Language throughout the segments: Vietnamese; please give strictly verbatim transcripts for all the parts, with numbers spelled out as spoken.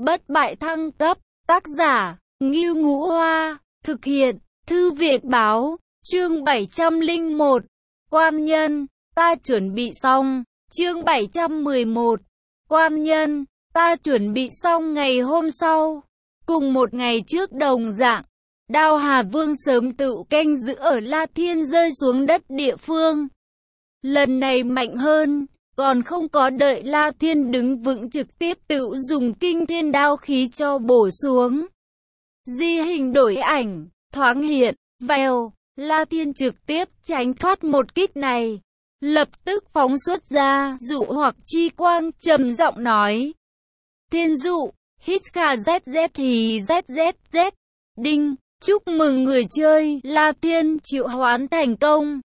bất bại thăng cấp, tác giả, Ngưu Ngũ Hoa, thực hiện, Thư viện báo, chương bảy trăm lẻ một, quan nhân, ta chuẩn bị xong, chương bảy trăm mười một, quan nhân, ta chuẩn bị xong ngày hôm sau, cùng một ngày trước đồng dạng, Đao Hà Vương sớm tự canh giữ ở La Thiên rơi xuống đất địa phương. Lần này mạnh hơn, còn không có đợi La Thiên đứng vững trực tiếp tự dùng kinh thiên đao khí cho bổ xuống. Di hình đổi ảnh, thoáng hiện, vèo, La Thiên trực tiếp tránh thoát một kích này. Lập tức phóng xuất ra, dụ hoặc chi quang, trầm giọng nói. Thiên dụ, hít kha zét zét thì zét zét zét, đinh, chúc mừng người chơi, La Thiên triệu hoán thành công.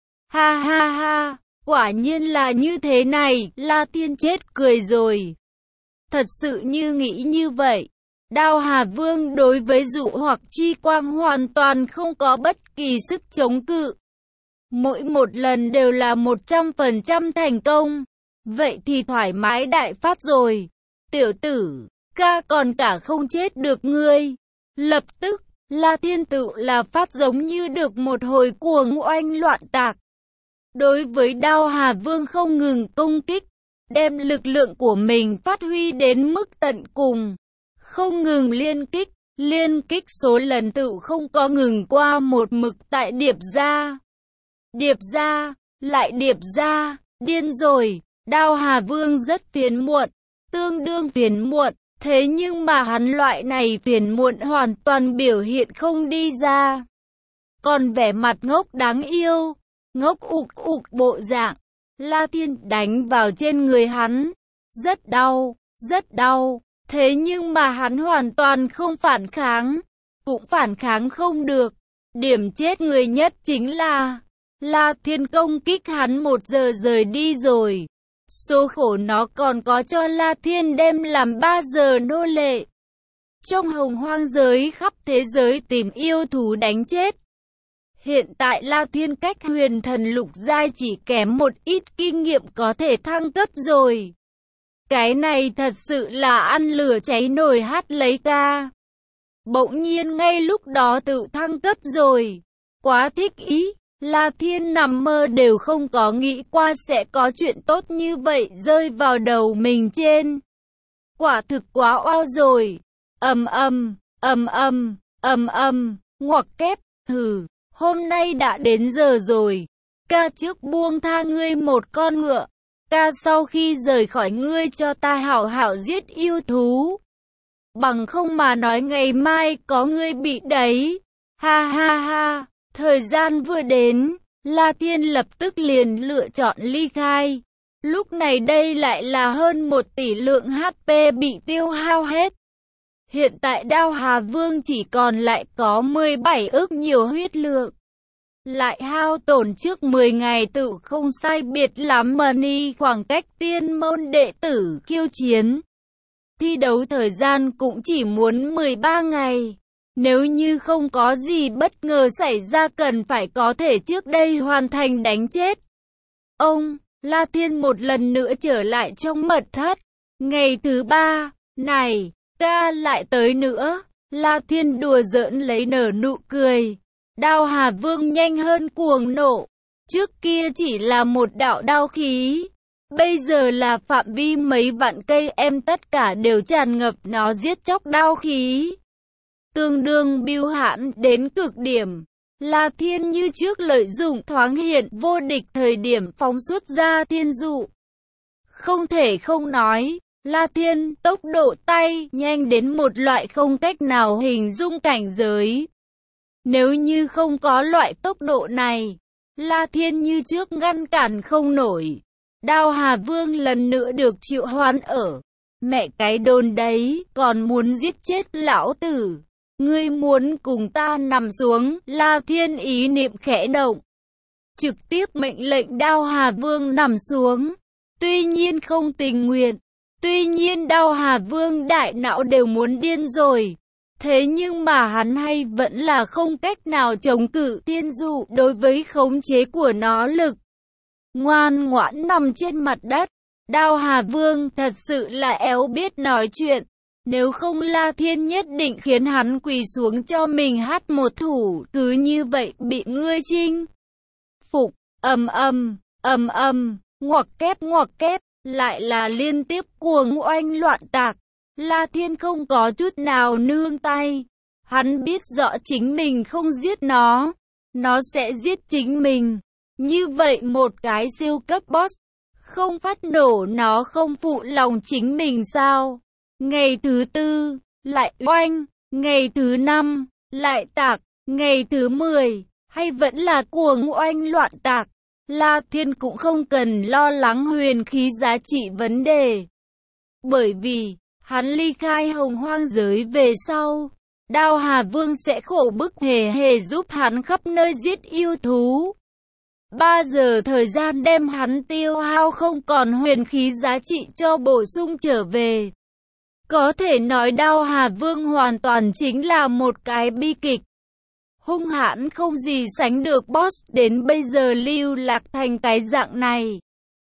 Ha ha ha, quả nhiên là như thế này, La Thiên chết cười rồi. Thật sự như nghĩ như vậy. Đao Hà Vương đối với dụ hoặc chi quang hoàn toàn không có bất kỳ sức chống cự. Mỗi một lần đều là một trăm phần trăm thành công. Vậy thì thoải mái đại phát rồi. Tiểu tử, ca còn cả không chết được ngươi. Lập tức, La Thiên tự là phát giống như được một hồi cuồng oanh loạn tạc. Đối với Đao Hà Vương không ngừng công kích, đem lực lượng của mình phát huy đến mức tận cùng. Không ngừng liên kích, liên kích số lần tự không có ngừng qua một mực tại điệp ra. Điệp ra, lại điệp ra, điên rồi, Đao Hà Vương rất phiền muộn, tương đương phiền muộn, thế nhưng mà hắn loại này phiền muộn hoàn toàn biểu hiện không đi ra. Còn vẻ mặt ngốc đáng yêu, ngốc ục ục bộ dạng, La Thiên đánh vào trên người hắn, rất đau, rất đau. Thế nhưng mà hắn hoàn toàn không phản kháng, cũng phản kháng không được. Điểm chết người nhất chính là La Thiên công kích hắn một giờ rời đi rồi. Số khổ nó còn có cho La Thiên đem làm ba giờ nô lệ. Trong hồng hoang giới khắp thế giới tìm yêu thú đánh chết. Hiện tại La Thiên cách huyền thần lục giai chỉ kém một ít kinh nghiệm có thể thăng cấp rồi. Cái này thật sự là ăn lửa cháy nồi hát lấy ca. Bỗng nhiên ngay lúc đó tự thăng cấp rồi. Quá thích ý, La Thiên nằm mơ đều không có nghĩ qua sẽ có chuyện tốt như vậy rơi vào đầu mình trên. Quả thực quá oao rồi. Ầm ầm, ầm ầm, ầm ầm, ngoặc kép, hừ, hôm nay đã đến giờ rồi. Ca trước buông tha ngươi một con ngựa. Ca sau khi rời khỏi ngươi cho ta hảo hảo giết yêu thú. Bằng không mà nói ngày mai có ngươi bị đấy. Ha ha ha, thời gian vừa đến, La Thiên lập tức liền lựa chọn ly khai. Lúc này đây lại là hơn một tỷ lượng hát pê bị tiêu hao hết. Hiện tại Đao Hà Vương chỉ còn lại có mười bảy ức nhiều huyết lượng. Lại hao tổn trước mười ngày tự không sai biệt lắm money khoảng cách tiên môn đệ tử khiêu chiến. Thi đấu thời gian cũng chỉ muốn mười ba ngày. Nếu như không có gì bất ngờ xảy ra cần phải có thể trước đây hoàn thành đánh chết. Ông, La Thiên một lần nữa trở lại trong mật thất. Ngày thứ ba, này, ca lại tới nữa. La Thiên đùa giỡn lấy nở nụ cười. Đao Hà Vương nhanh hơn cuồng nộ. Trước kia chỉ là một đạo đao khí. Bây giờ là phạm vi mấy vạn cây em tất cả đều tràn ngập nó giết chóc đao khí. Tương đương bưu hãn đến cực điểm. La Thiên như trước lợi dụng thoáng hiện vô địch thời điểm phóng xuất ra thiên dụ. Không thể không nói, La Thiên tốc độ tay nhanh đến một loại không cách nào hình dung cảnh giới. Nếu như không có loại tốc độ này, La Thiên như trước ngăn cản không nổi. Đao Hà Vương lần nữa được triệu hoán ở. Mẹ cái đồn đấy, còn muốn giết chết lão tử. Ngươi muốn cùng ta nằm xuống, La Thiên ý niệm khẽ động. Trực tiếp mệnh lệnh Đao Hà Vương nằm xuống. Tuy nhiên không tình nguyện. Tuy nhiên Đao Hà Vương đại não đều muốn điên rồi. Thế nhưng mà hắn hay vẫn là không cách nào chống cự thiên dụ đối với khống chế của nó lực. Ngoan ngoãn nằm trên mặt đất. Đao Hà Vương thật sự là éo biết nói chuyện. Nếu không La Thiên nhất định khiến hắn quỳ xuống cho mình hát một thủ, cứ như vậy bị ngươi chinh phục. Ầm ầm, ầm ầm, ngoặc kép ngoặc kép, lại là liên tiếp cuồng oanh loạn tạc. La Thiên không có chút nào nương tay. Hắn biết rõ chính mình không giết nó, nó sẽ giết chính mình. Như vậy một cái siêu cấp boss, không phát nổ nó không phụ lòng chính mình sao? Ngày thứ tư, lại oanh, ngày thứ năm, lại tạc, ngày thứ mười, hay vẫn là cuồng oanh loạn tạc. La Thiên cũng không cần lo lắng huyền khí giá trị vấn đề. Bởi vì, hắn ly khai hồng hoang giới về sau, Đao Hà Vương sẽ khổ bức hề hề giúp hắn khắp nơi giết yêu thú. Ba giờ thời gian đem hắn tiêu hao không còn huyền khí giá trị cho bổ sung trở về. Có thể nói Đao Hà Vương hoàn toàn chính là một cái bi kịch. Hung hãn không gì sánh được boss đến bây giờ lưu lạc thành cái dạng này.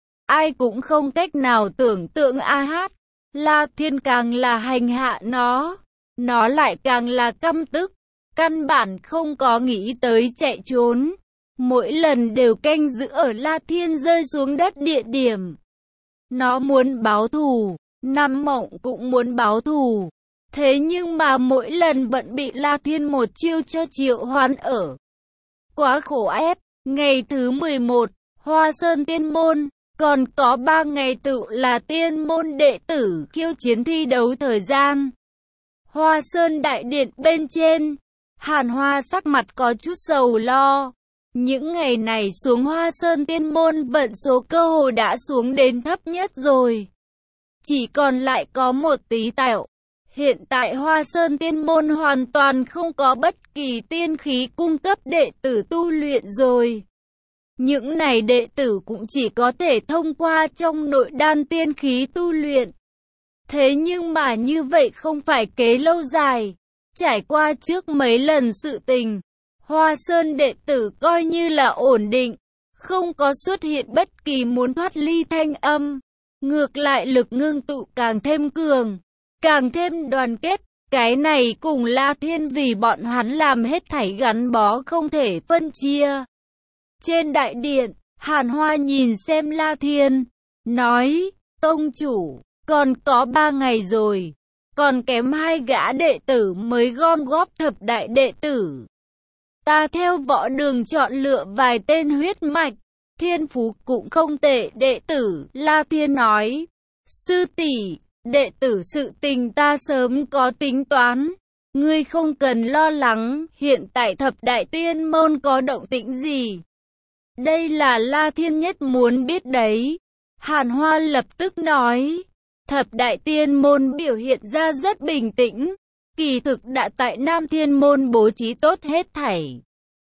Ai cũng không cách nào tưởng tượng a hát. La Thiên càng là hành hạ nó, nó lại càng là căm tức, căn bản không có nghĩ tới chạy trốn. Mỗi lần đều canh giữ ở La Thiên rơi xuống đất địa điểm. Nó muốn báo thù, Nam Mộng cũng muốn báo thù. Thế nhưng mà mỗi lần vẫn bị La Thiên một chiêu cho triệu hoán ở. Quá khổ ép, ngày thứ mười một, Hoa Sơn Tiên Môn, còn có ba ngày tự là tiên môn đệ tử khiêu chiến thi đấu thời gian. Hoa Sơn Đại Điện bên trên, Hàn Hoa sắc mặt có chút sầu lo. Những ngày này xuống Hoa Sơn Tiên Môn vận số cơ hồ đã xuống đến thấp nhất rồi. Chỉ còn lại có một tí tẹo. Hiện tại Hoa Sơn Tiên Môn hoàn toàn không có bất kỳ tiên khí cung cấp đệ tử tu luyện rồi. Những này đệ tử cũng chỉ có thể thông qua trong nội đan tiên khí tu luyện. Thế nhưng mà như vậy không phải kế lâu dài. Trải qua trước mấy lần sự tình, Hoa Sơn đệ tử coi như là ổn định, không có xuất hiện bất kỳ muốn thoát ly thanh âm. Ngược lại lực ngưng tụ càng thêm cường, càng thêm đoàn kết. Cái này cùng La Thiên vì bọn hắn làm hết thảy gắn bó không thể phân chia. Trên đại điện, Hàn Hoa nhìn xem La Thiên, nói, tông chủ, còn có ba ngày rồi, còn kém hai gã đệ tử mới gom góp thập đại đệ tử. Ta theo võ đường chọn lựa vài tên huyết mạch, thiên phú cũng không tệ đệ tử. La Thiên nói, sư tỷ, đệ tử sự tình ta sớm có tính toán, ngươi không cần lo lắng. Hiện tại thập đại tiên môn có động tĩnh gì? Đây là La Thiên nhất muốn biết đấy. Hàn Hoa lập tức nói, thập đại tiên môn biểu hiện ra rất bình tĩnh, kỳ thực đã tại Nam Thiên môn bố trí tốt hết thảy,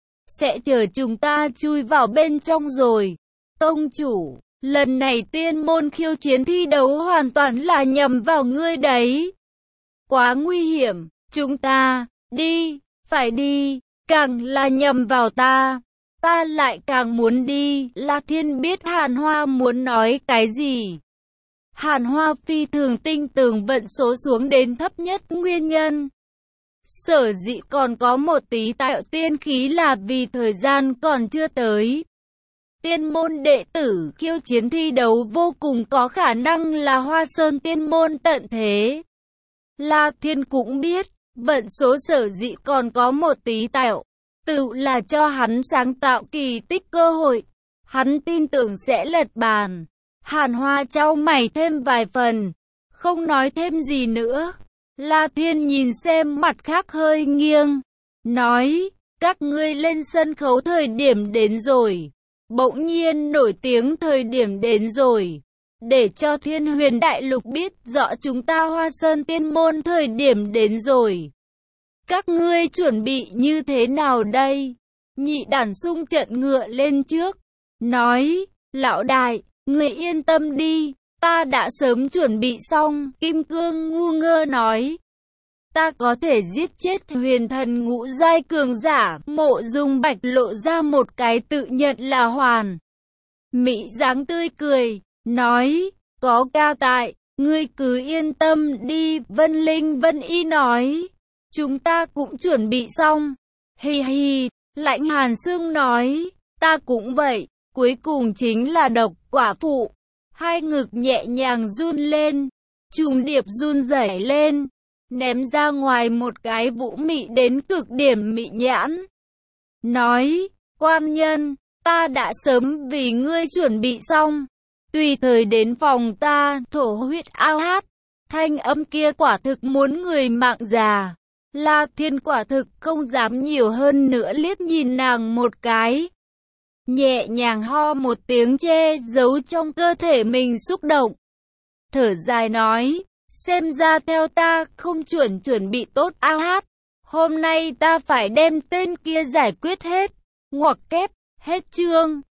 sẽ chờ chúng ta chui vào bên trong rồi. Tông chủ, lần này tiên môn khiêu chiến thi đấu hoàn toàn là nhầm vào ngươi đấy. Quá nguy hiểm, chúng ta, đi, phải đi, càng là nhầm vào ta. Ta lại càng muốn đi. La Thiên biết Hàn Hoa muốn nói cái gì. Hàn Hoa phi thường tinh tường vận số xuống đến thấp nhất nguyên nhân. Sở dĩ còn có một tí tạo tiên khí là vì thời gian còn chưa tới. Tiên môn đệ tử khiêu chiến thi đấu vô cùng có khả năng là Hoa Sơn tiên môn tận thế. La Thiên cũng biết, vận số sở dĩ còn có một tí tạo, tự là cho hắn sáng tạo kỳ tích cơ hội. Hắn tin tưởng sẽ lật bàn. Hàn Hoa chau mày thêm vài phần, không nói thêm gì nữa. La Thiên nhìn xem mặt khác hơi nghiêng, nói, các ngươi lên sân khấu thời điểm đến rồi. Bỗng nhiên nổi tiếng thời điểm đến rồi. Để cho Thiên Huyền Đại Lục biết rõ chúng ta Hoa Sơn tiên môn thời điểm đến rồi. Các ngươi chuẩn bị như thế nào đây? Nhị đản sung trận ngựa lên trước, nói, lão đại, người yên tâm đi, ta đã sớm chuẩn bị xong. Kim Cương ngu ngơ nói, ta có thể giết chết huyền thần ngũ giai cường giả. Mộ Dung Bạch lộ ra một cái tự nhận là hoàn mỹ dáng tươi cười, nói, có ca tại, Ngươi cứ yên tâm đi, Vân Linh Vân Y nói. Chúng ta cũng chuẩn bị xong. Hì hì, Lãnh Hàn Sương nói, ta cũng vậy. Cuối cùng chính là Độc Quả Phụ. Hai ngực nhẹ nhàng run lên. Trùng điệp run rẩy lên. Ném ra ngoài một cái vũ mị đến cực điểm mị nhãn. Nói, quan nhân, ta đã sớm vì ngươi chuẩn bị xong. Tùy thời đến phòng ta, thổ huyết ao hát. Thanh âm kia quả thực muốn người mạng già. La Thiên quả thực không dám nhiều hơn nữa, liếc nhìn nàng một cái. Nhẹ nhàng ho một tiếng che giấu trong cơ thể mình xúc động. Thở dài nói, xem ra theo ta không chuẩn chuẩn bị tốt ao hát. Hôm nay ta phải đem tên kia giải quyết hết. Ngoặc kép, hết chương.